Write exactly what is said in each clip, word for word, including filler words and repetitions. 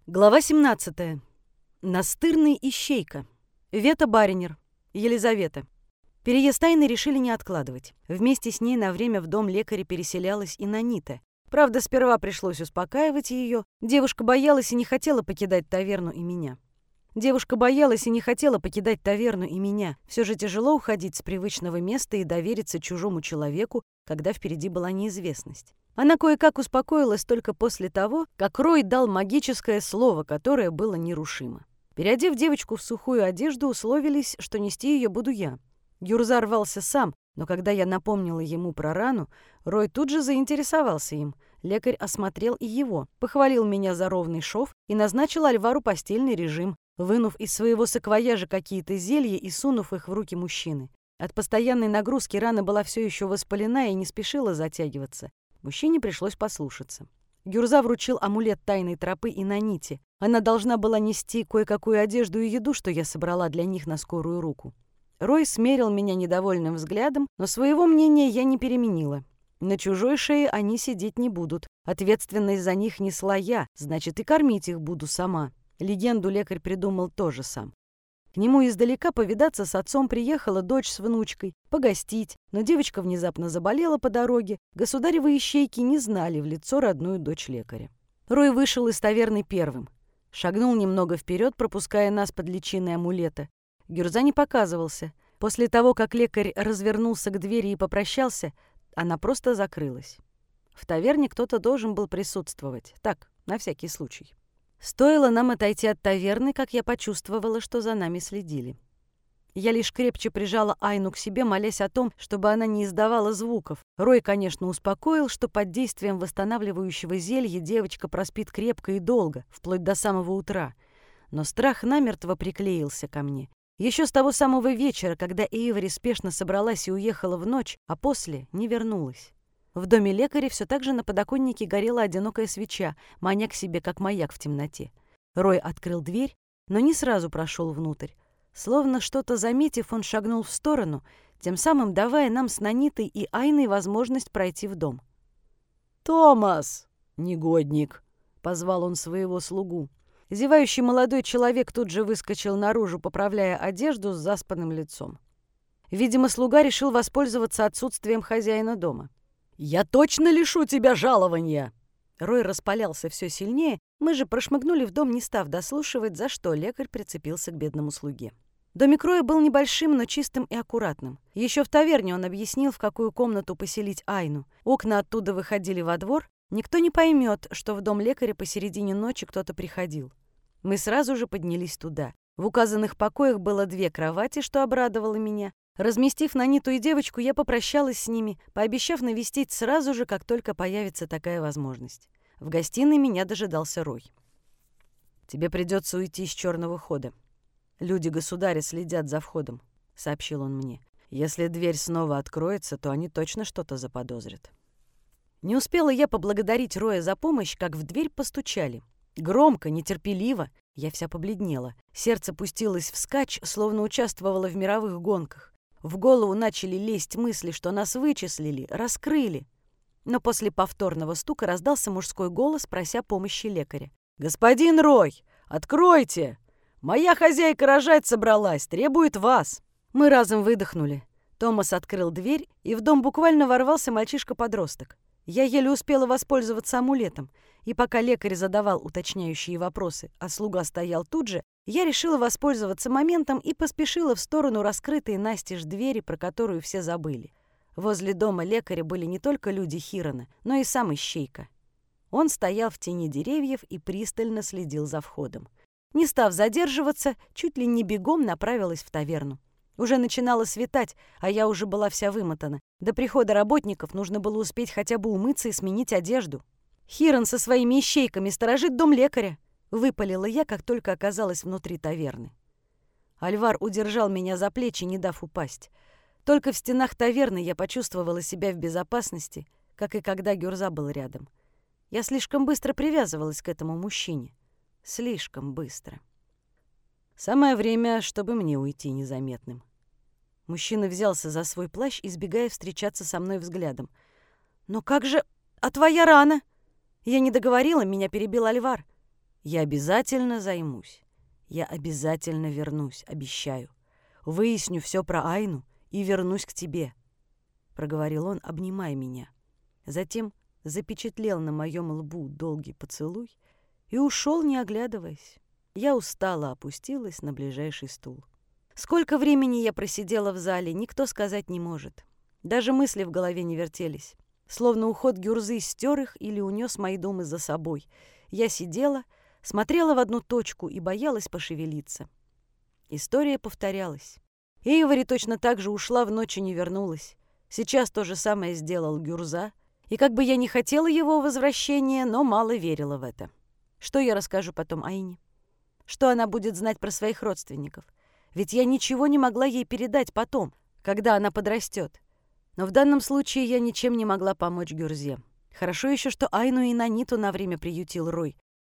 Глава семнадцатая. Настырный ищейка. Вета Баринер. Елизавета. Переезд Айны решили не откладывать. Вместе с ней на время в дом лекаря переселялась и Нанита. Правда, сперва пришлось успокаивать ее. Девушка боялась и не хотела покидать таверну и меня. Девушка боялась и не хотела покидать таверну и меня. Все же тяжело уходить с привычного места и довериться чужому человеку, когда впереди была неизвестность. Она кое-как успокоилась только после того, как Рой дал магическое слово, которое было нерушимо. Переодев девочку в сухую одежду, условились, что нести ее буду я. Гюрза рвался сам, но когда я напомнила ему про рану, Рой тут же заинтересовался им. Лекарь осмотрел и его, похвалил меня за ровный шов и назначил Альвару постельный режим, вынув из своего саквояжа какие-то зелья и сунув их в руки мужчины. От постоянной нагрузки рана была все еще воспалена и не спешила затягиваться. Мужчине пришлось послушаться. Гюрза вручил амулет тайной тропы и Наните. Она должна была нести кое-какую одежду и еду, что я собрала для них на скорую руку. Рой смерил меня недовольным взглядом, но своего мнения я не переменила. На чужой шее они сидеть не будут. Ответственность за них несла я, значит, и кормить их буду сама. Легенду лекарь придумал тоже сам. К нему издалека повидаться с отцом приехала дочь с внучкой, погостить, но девочка внезапно заболела по дороге. Государевы ищейки не знали в лицо родную дочь лекаря. Рой вышел из таверны первым. Шагнул немного вперед, пропуская нас под личиной амулета. Гюрза не показывался. После того, как лекарь развернулся к двери и попрощался, она просто закрылась. В таверне кто-то должен был присутствовать. Так, на всякий случай. Стоило нам отойти от таверны, как я почувствовала, что за нами следили. Я лишь крепче прижала Айну к себе, молясь о том, чтобы она не издавала звуков. Рой, конечно, успокоил, что под действием восстанавливающего зелья девочка проспит крепко и долго, вплоть до самого утра. Но страх намертво приклеился ко мне. Еще с того самого вечера, когда Эйвори спешно собралась и уехала в ночь, а после не вернулась. В доме лекаря все так же на подоконнике горела одинокая свеча, маня к себе, как маяк в темноте. Рой открыл дверь, но не сразу прошел внутрь. Словно что-то заметив, он шагнул в сторону, тем самым давая нам с Нанитой и Айной возможность пройти в дом. «Томас, негодник!» — позвал он своего слугу. Зевающий молодой человек тут же выскочил наружу, поправляя одежду с заспанным лицом. Видимо, слуга решил воспользоваться отсутствием хозяина дома. «Я точно лишу тебя жалования!» Рой распалялся все сильнее, мы же прошмыгнули в дом, не став дослушивать, за что лекарь прицепился к бедному слуге. Домик Роя был небольшим, но чистым и аккуратным. Еще в таверне он объяснил, в какую комнату поселить Айну. Окна оттуда выходили во двор. Никто не поймет, что в дом лекаря посередине ночи кто-то приходил. Мы сразу же поднялись туда. В указанных покоях было две кровати, что обрадовало меня. Разместив Наниту и девочку, я попрощалась с ними, пообещав навестить сразу же, как только появится такая возможность. В гостиной меня дожидался Рой. «Тебе придется уйти с черного хода. Люди государя следят за входом», — сообщил он мне. «Если дверь снова откроется, то они точно что-то заподозрят». Не успела я поблагодарить Роя за помощь, как в дверь постучали. Громко, нетерпеливо. Я вся побледнела. Сердце пустилось вскачь, словно участвовало в мировых гонках. В голову начали лезть мысли, что нас вычислили, раскрыли. Но после повторного стука раздался мужской голос, прося помощи лекаря. «Господин Рой, откройте! Моя хозяйка рожать собралась, требует вас!» Мы разом выдохнули. Томас открыл дверь, и в дом буквально ворвался мальчишка-подросток. Я еле успела воспользоваться амулетом, и пока лекарь задавал уточняющие вопросы, а слуга стоял тут же, я решила воспользоваться моментом и поспешила в сторону раскрытой настежь двери, про которую все забыли. Возле дома лекаря были не только люди Хирона, но и сам ищейка. Он стоял в тени деревьев и пристально следил за входом. Не став задерживаться, чуть ли не бегом направилась в таверну. Уже начинало светать, а я уже была вся вымотана. До прихода работников нужно было успеть хотя бы умыться и сменить одежду. «Хирон со своими ищейками сторожит дом лекаря», — выпалила я, как только оказалась внутри таверны. Альвар удержал меня за плечи, не дав упасть. Только в стенах таверны я почувствовала себя в безопасности, как и когда Гюрза был рядом. Я слишком быстро привязывалась к этому мужчине. Слишком быстро. Самое время, чтобы мне уйти незаметным. Мужчина взялся за свой плащ, избегая встречаться со мной взглядом. «Но как же... А твоя рана?» Я не договорила, меня перебил Альвар. Я обязательно займусь. Я обязательно вернусь, обещаю. Выясню все про Айну и вернусь к тебе», — проговорил он, обнимая меня. Затем запечатлел на моем лбу долгий поцелуй и ушел, не оглядываясь. Я устало опустилась на ближайший стул. Сколько времени я просидела в зале, никто сказать не может. Даже мысли в голове не вертелись. Словно уход Гюрзы стер их или унес мои думы за собой. Я сидела, смотрела в одну точку и боялась пошевелиться. История повторялась. Эйвори точно так же ушла в ночь и не вернулась. Сейчас то же самое сделал Гюрза. И как бы я не хотела его возвращения, но мало верила в это. Что я расскажу потом Айне? Что она будет знать про своих родственников? Ведь я ничего не могла ей передать потом, когда она подрастет. Но в данном случае я ничем не могла помочь Гюрзе. Хорошо еще, что Айну и Наниту на время приютил Рой.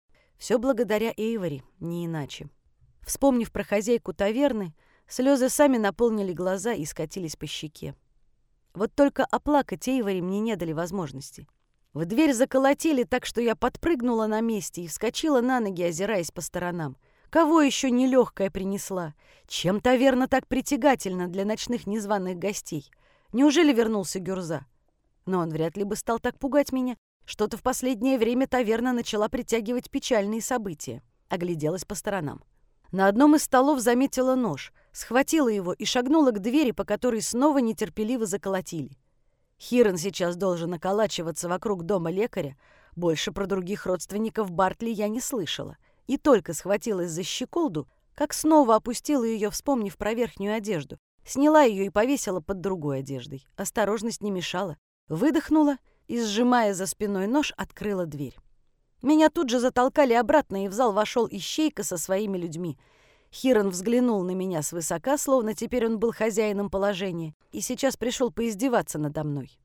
Все благодаря Эйвори, не иначе. Вспомнив про хозяйку таверны, слезы сами наполнили глаза и скатились по щеке. Вот только оплакать Эйвори мне не дали возможности. В дверь заколотили так, что я подпрыгнула на месте и вскочила на ноги, озираясь по сторонам. Кого еще нелегкая принесла? Чем таверна так притягательна для ночных незваных гостей? Неужели вернулся Гюрза? Но он вряд ли бы стал так пугать меня. Что-то в последнее время таверна начала притягивать печальные события. Огляделась по сторонам. На одном из столов заметила нож, схватила его и шагнула к двери, по которой снова нетерпеливо заколотили. Хирон сейчас должен околачиваться вокруг дома лекаря. Больше про других родственников Бартли я не слышала. И только схватилась за щеколду, как снова опустила ее, вспомнив про верхнюю одежду. Сняла ее и повесила под другой одеждой. Осторожность не мешала. Выдохнула и, сжимая за спиной нож, открыла дверь. Меня тут же затолкали обратно, и в зал вошел ищейка со своими людьми. Хирон взглянул на меня свысока, словно теперь он был хозяином положения, и сейчас пришел поиздеваться надо мной.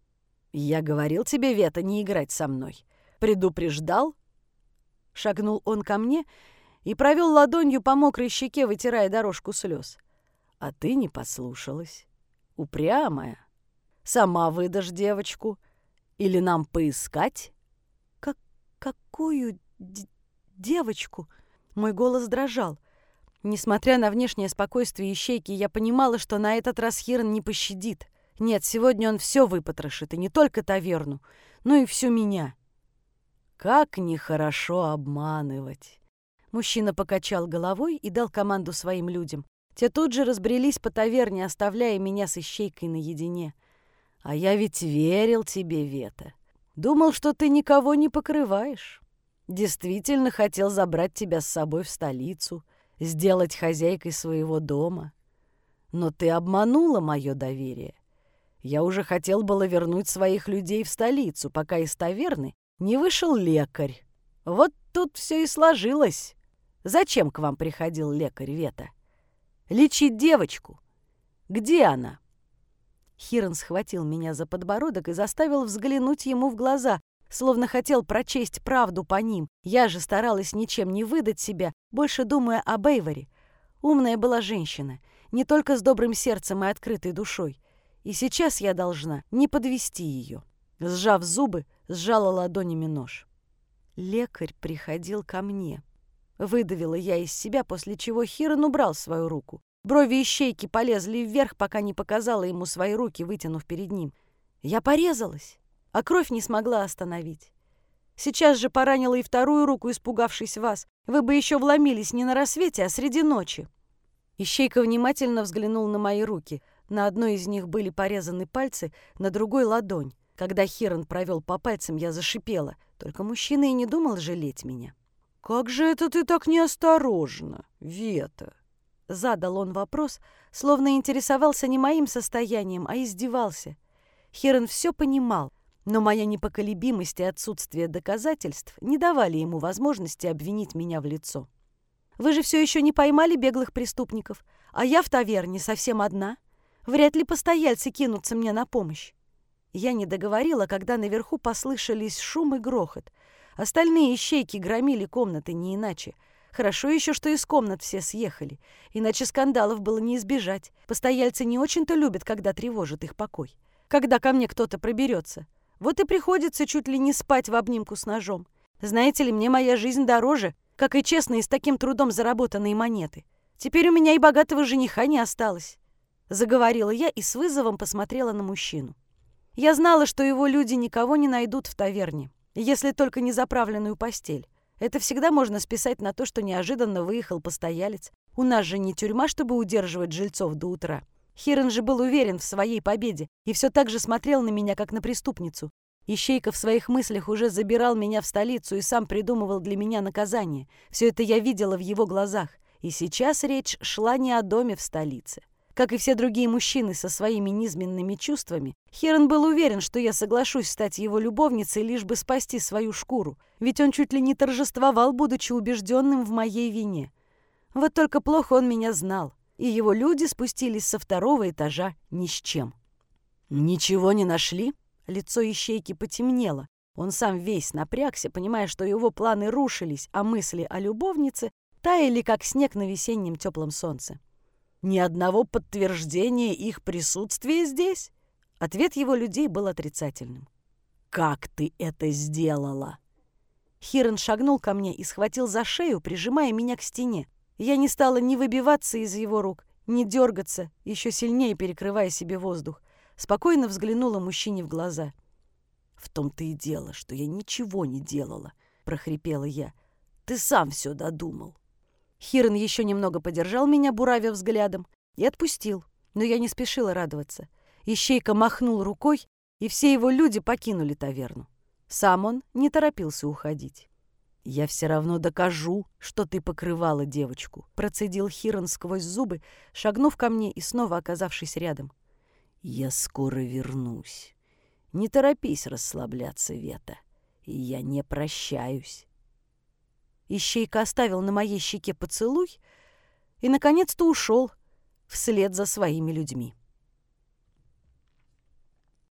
«Я говорил тебе, Вета, не играть со мной. Предупреждал?» Шагнул он ко мне и провел ладонью по мокрой щеке, вытирая дорожку слез. «А ты не послушалась. Упрямая. Сама выдашь девочку. Или нам поискать?» «Как какую девочку?» Мой голос дрожал. Несмотря на внешнее спокойствие ищейки, я понимала, что на этот раз Хирон не пощадит. Нет, сегодня он все выпотрошит, и не только таверну, но и всю меня. Как нехорошо обманывать. Мужчина покачал головой и дал команду своим людям. Те тут же разбрелись по таверне, оставляя меня с ищейкой наедине. А я ведь верил тебе, Вета. Думал, что ты никого не покрываешь. Действительно хотел забрать тебя с собой в столицу, сделать хозяйкой своего дома. Но ты обманула мое доверие. Я уже хотел было вернуть своих людей в столицу, пока из таверны не вышел лекарь. Вот тут все и сложилось. Зачем к вам приходил лекарь, Вета? Лечить девочку. Где она?» Хирон схватил меня за подбородок и заставил взглянуть ему в глаза, словно хотел прочесть правду по ним. Я же старалась ничем не выдать себя, больше думая об Эйвори. Умная была женщина, не только с добрым сердцем и открытой душой. И сейчас я должна не подвести ее. Сжав зубы, сжала ладонями нож. «Лекарь приходил ко мне». Выдавила я из себя, после чего Хирон убрал свою руку. Брови ищейки полезли вверх, пока не показала ему свои руки, вытянув перед ним. Я порезалась, а кровь не смогла остановить. Сейчас же поранила и вторую руку, испугавшись вас. Вы бы еще вломились не на рассвете, а среди ночи. Ищейка внимательно взглянул на мои руки. На одной из них были порезаны пальцы, на другой — ладонь. Когда Хирон провел по пальцам, я зашипела. Только мужчина и не думал жалеть меня. «Как же это ты так неосторожно, Вета?» Задал он вопрос, словно интересовался не моим состоянием, а издевался. Хирон все понимал, но моя непоколебимость и отсутствие доказательств не давали ему возможности обвинить меня в лицо. «Вы же все еще не поймали беглых преступников, а я в таверне совсем одна. Вряд ли постояльцы кинутся мне на помощь». Я не договорила, когда наверху послышались шум и грохот. Остальные ищейки громили комнаты не иначе. Хорошо еще, что из комнат все съехали, иначе скандалов было не избежать. Постояльцы не очень-то любят, когда тревожит их покой. Когда ко мне кто-то проберется. Вот и приходится чуть ли не спать в обнимку с ножом. Знаете ли, мне моя жизнь дороже, как и честные с таким трудом заработанные монеты. Теперь у меня и богатого жениха не осталось», — заговорила я и с вызовом посмотрела на мужчину. Я знала, что его люди никого не найдут в таверне, если только не заправленную постель. Это всегда можно списать на то, что неожиданно выехал постоялец. У нас же не тюрьма, чтобы удерживать жильцов до утра. Хирон же был уверен в своей победе и все так же смотрел на меня, как на преступницу. Ищейка в своих мыслях уже забирал меня в столицу и сам придумывал для меня наказание. Все это я видела в его глазах. И сейчас речь шла не о доме в столице. Как и все другие мужчины со своими низменными чувствами, Хирон был уверен, что я соглашусь стать его любовницей, лишь бы спасти свою шкуру. Ведь он чуть ли не торжествовал, будучи убежденным в моей вине. Вот только плохо он меня знал, и его люди спустились со второго этажа ни с чем. «Ничего не нашли?» Лицо ищейки потемнело. Он сам весь напрягся, понимая, что его планы рушились, а мысли о любовнице таяли, как снег на весеннем теплом солнце. «Ни одного подтверждения их присутствия здесь?» Ответ его людей был отрицательным. «Как ты это сделала?» Хирон шагнул ко мне и схватил за шею, прижимая меня к стене. Я не стала ни выбиваться из его рук, ни дергаться, еще сильнее перекрывая себе воздух. Спокойно взглянула мужчине в глаза. «В том-то и дело, что я ничего не делала», — прохрипела я. «Ты сам все додумал». Хирон еще немного подержал меня, буравя взглядом, и отпустил, но я не спешила радоваться. Ищейка махнул рукой, и все его люди покинули таверну. Сам он не торопился уходить. «Я все равно докажу, что ты покрывала девочку», — процедил Хирон сквозь зубы, шагнув ко мне и снова оказавшись рядом. «Я скоро вернусь. Не торопись расслабляться, Вета, и я не прощаюсь». Ищейка оставил на моей щеке поцелуй и, наконец-то, ушел вслед за своими людьми.